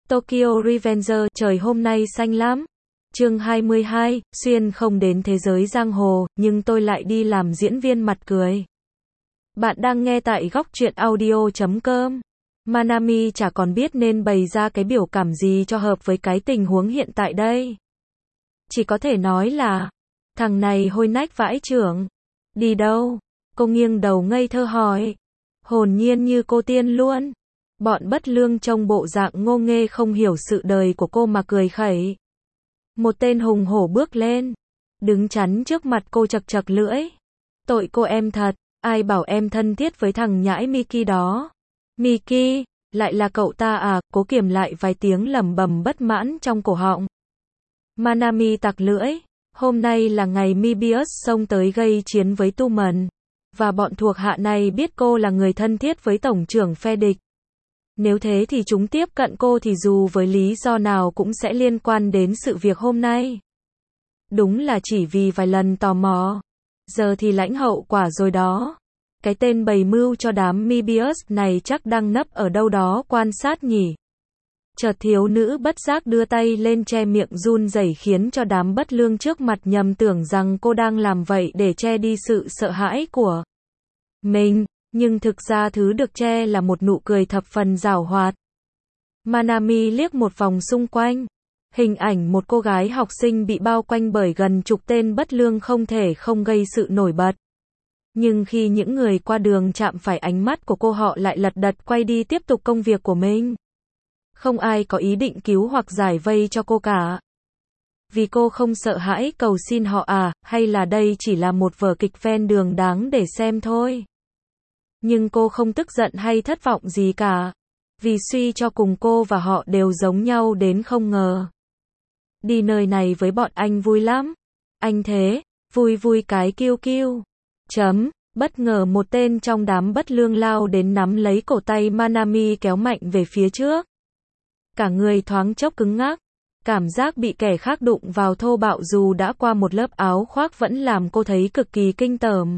Tokyo Revenger, trời hôm nay xanh lắm. Chương 22, Xuyên không đến thế giới giang hồ, nhưng tôi lại đi làm diễn viên mặt cười. Bạn đang nghe tại góc truyện audio.com. Manami chả còn biết nên bày ra cái biểu cảm gì cho hợp với cái tình huống hiện tại đây. Chỉ có thể nói là, thằng này hôi nách vãi chưởng. Đi đâu? Cô nghiêng đầu ngây thơ hỏi. Hồn nhiên như cô tiên luôn. Bọn bất lương trông bộ dạng ngô nghê không hiểu sự đời của cô mà cười khẩy. Một tên hùng hổ bước lên, đứng chắn trước mặt cô chật chật lưỡi. Tội cô em thật, ai bảo em thân thiết với thằng nhãi Miki đó. Miki, lại là cậu ta à? Cố kiềm lại vài tiếng lẩm bẩm bất mãn trong cổ họng. Manami tặc lưỡi, hôm nay là ngày Mobius xông tới gây chiến với Tumen, và bọn thuộc hạ này biết cô là người thân thiết với tổng trưởng phe địch. Nếu thế thì chúng tiếp cận cô thì dù với lý do nào cũng sẽ liên quan đến sự việc hôm nay. Đúng là chỉ vì vài lần tò mò. Giờ thì lãnh hậu quả rồi đó. Cái tên bày mưu cho đám Mobius này chắc đang nấp ở đâu đó quan sát nhỉ. Chợt thiếu nữ bất giác đưa tay lên che miệng run rẩy khiến cho đám bất lương trước mặt nhầm tưởng rằng cô đang làm vậy để che đi sự sợ hãi của mình. Nhưng thực ra thứ được che là một nụ cười thập phần giảo hoạt. Manami liếc một vòng xung quanh. Hình ảnh một cô gái học sinh bị bao quanh bởi gần chục tên bất lương không thể không gây sự nổi bật. Nhưng khi những người qua đường chạm phải ánh mắt của cô họ lại lật đật quay đi tiếp tục công việc của mình. Không ai có ý định cứu hoặc giải vây cho cô cả. Vì cô không sợ hãi cầu xin họ à, hay là đây chỉ là một vở kịch ven đường đáng để xem thôi. Nhưng cô không tức giận hay thất vọng gì cả. Vì suy cho cùng cô và họ đều giống nhau đến không ngờ. Đi nơi này với bọn anh vui lắm. Anh thế, vui vui cái kiêu kiêu. Bất ngờ một tên trong đám bất lương lao đến nắm lấy cổ tay Manami kéo mạnh về phía trước. Cả người thoáng chốc cứng ngắc. Cảm giác bị kẻ khác đụng vào thô bạo dù đã qua một lớp áo khoác vẫn làm cô thấy cực kỳ kinh tởm.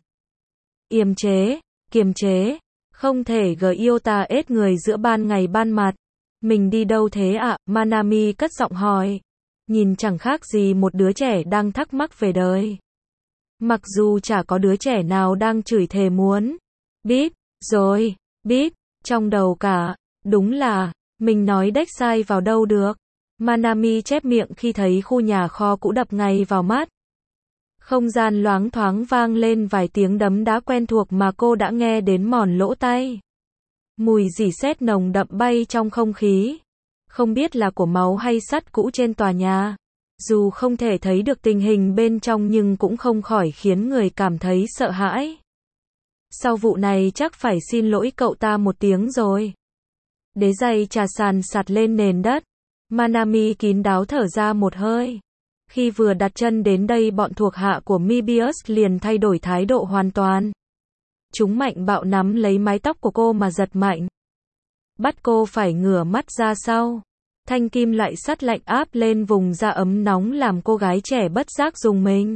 Kiềm chế, không thể yêu ta ết người giữa ban ngày ban mặt. Mình đi đâu thế ạ? Manami cất giọng hỏi. Nhìn chẳng khác gì một đứa trẻ đang thắc mắc về đời. Mặc dù chả có đứa trẻ nào đang chửi thề muốn. Bíp, rồi, bíp, trong đầu cả. Đúng là, mình nói đếch sai vào đâu được. Manami chép miệng khi thấy khu nhà kho cũ đập ngay vào mắt. Không gian loáng thoáng vang lên vài tiếng đấm đá quen thuộc mà cô đã nghe đến mòn lỗ tai. Mùi rỉ sét nồng đậm bay trong không khí. Không biết là của máu hay sắt cũ trên tòa nhà. Dù không thể thấy được tình hình bên trong nhưng cũng không khỏi khiến người cảm thấy sợ hãi. Sau vụ này chắc phải xin lỗi cậu ta một tiếng rồi. Đế giày trà sàn sạt lên nền đất. Manami kín đáo thở ra một hơi. Khi vừa đặt chân đến đây bọn thuộc hạ của Mobius liền thay đổi thái độ hoàn toàn. Chúng mạnh bạo nắm lấy mái tóc của cô mà giật mạnh. Bắt cô phải ngửa mắt ra sau. Thanh kim loại sắt lạnh áp lên vùng da ấm nóng làm cô gái trẻ bất giác rùng mình.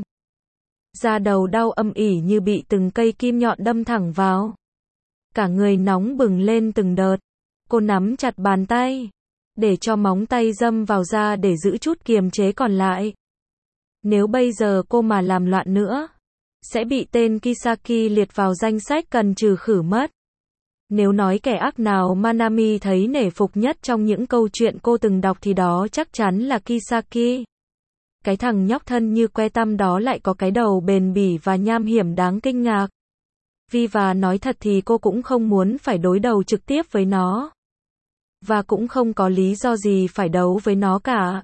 Da đầu đau âm ỉ như bị từng cây kim nhọn đâm thẳng vào. Cả người nóng bừng lên từng đợt. Cô nắm chặt bàn tay. Để cho móng tay dâm vào da để giữ chút kiềm chế còn lại. Nếu bây giờ cô mà làm loạn nữa, sẽ bị tên Kisaki liệt vào danh sách cần trừ khử mất. Nếu nói kẻ ác nào Manami thấy nể phục nhất trong những câu chuyện cô từng đọc thì đó chắc chắn là Kisaki. Cái thằng nhóc thân như que tăm đó lại có cái đầu bền bỉ và nham hiểm đáng kinh ngạc. Và nói thật thì cô cũng không muốn phải đối đầu trực tiếp với nó. Và cũng không có lý do gì phải đấu với nó cả.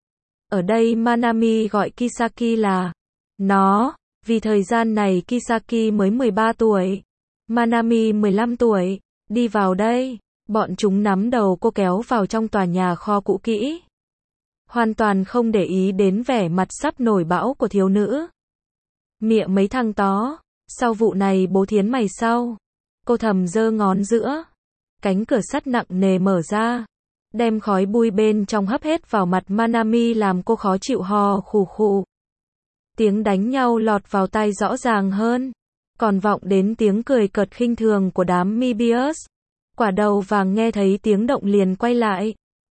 Ở đây Manami gọi Kisaki là nó, vì thời gian này Kisaki mới 13 tuổi, Manami 15 tuổi, đi vào đây, bọn chúng nắm đầu cô kéo vào trong tòa nhà kho cũ kỹ. Hoàn toàn không để ý đến vẻ mặt sắp nổi bão của thiếu nữ. Mịa mấy thằng tó, sau vụ này bố thiến mày sau. Cô thầm giơ ngón giữa. Cánh cửa sắt nặng nề mở ra. Đem khói bụi bên trong hấp hết vào mặt Manami làm cô khó chịu hò khù khụ. Tiếng đánh nhau lọt vào tai rõ ràng hơn. Còn vọng đến tiếng cười cợt khinh thường của đám Mobius. Quả đầu vàng nghe thấy tiếng động liền quay lại.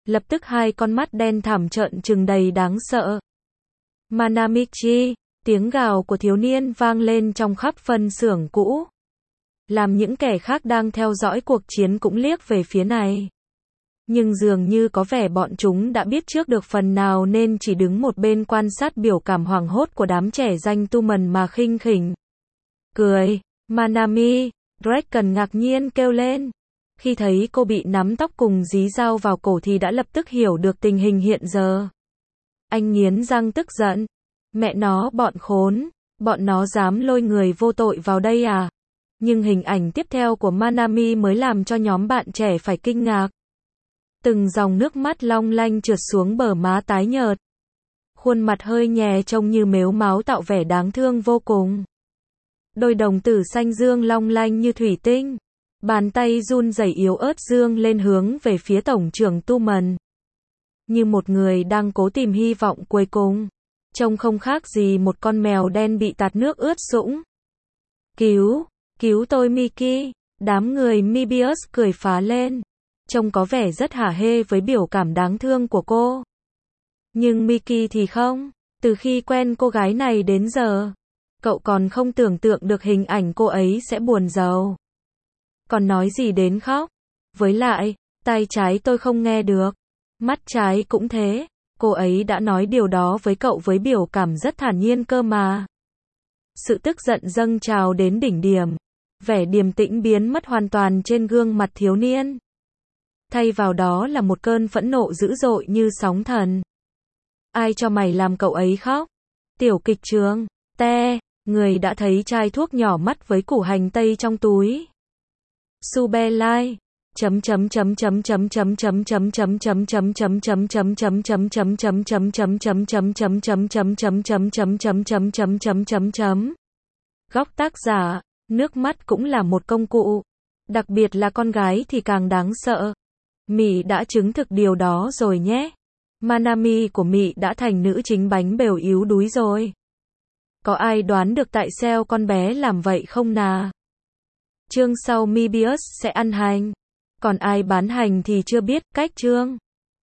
Lập tức hai con mắt đen thẳm trợn trừng đầy đáng sợ. Manamichi, tiếng gào của thiếu niên vang lên trong khắp phân xưởng cũ. Làm những kẻ khác đang theo dõi cuộc chiến cũng liếc về phía này. Nhưng dường như có vẻ bọn chúng đã biết trước được phần nào nên chỉ đứng một bên quan sát biểu cảm hoảng hốt của đám trẻ danh tu mần mà khinh khỉnh. Cười, Manami, Draken ngạc nhiên kêu lên. Khi thấy cô bị nắm tóc cùng dí dao vào cổ thì đã lập tức hiểu được tình hình hiện giờ. Anh nghiến răng tức giận. Mẹ nó bọn khốn, bọn nó dám lôi người vô tội vào đây à? Nhưng hình ảnh tiếp theo của Manami mới làm cho nhóm bạn trẻ phải kinh ngạc. Từng dòng nước mắt long lanh trượt xuống bờ má tái nhợt. Khuôn mặt hơi nhè trông như mếu máo tạo vẻ đáng thương vô cùng. Đôi đồng tử xanh dương long lanh như thủy tinh. Bàn tay run rẩy yếu ớt dương lên hướng về phía tổng trưởng Tu Mần. Như một người đang cố tìm hy vọng cuối cùng. Trông không khác gì một con mèo đen bị tạt nước ướt sũng. Cứu tôi Miki. Đám người Mobius cười phá lên. Trông có vẻ rất hả hê với biểu cảm đáng thương của cô. Nhưng Miki thì không. Từ khi quen cô gái này đến giờ, cậu còn không tưởng tượng được hình ảnh cô ấy sẽ buồn rầu. Còn nói gì đến khóc. Với lại, tai trái tôi không nghe được. Mắt trái cũng thế. Cô ấy đã nói điều đó với cậu với biểu cảm rất thản nhiên cơ mà. Sự tức giận dâng trào đến đỉnh điểm. Vẻ điềm tĩnh biến mất hoàn toàn trên gương mặt thiếu niên. Thay vào đó là một cơn phẫn nộ dữ dội như sóng thần. Ai cho mày làm cậu ấy khóc? Tiểu kịch trường. Người đã thấy chai thuốc nhỏ mắt với củ hành tây trong túi. Subelai. Góc tác giả, nước mắt cũng là một công cụ. Đặc biệt là con gái thì càng đáng sợ. Mị đã chứng thực điều đó rồi nhé. Manami của Mị đã thành nữ chính bánh bèo yếu đuối rồi. Có ai đoán được tại sao con bé làm vậy không nà? Chương sau Mobius sẽ ăn hành. Còn ai bán hành thì chưa biết, cách chương.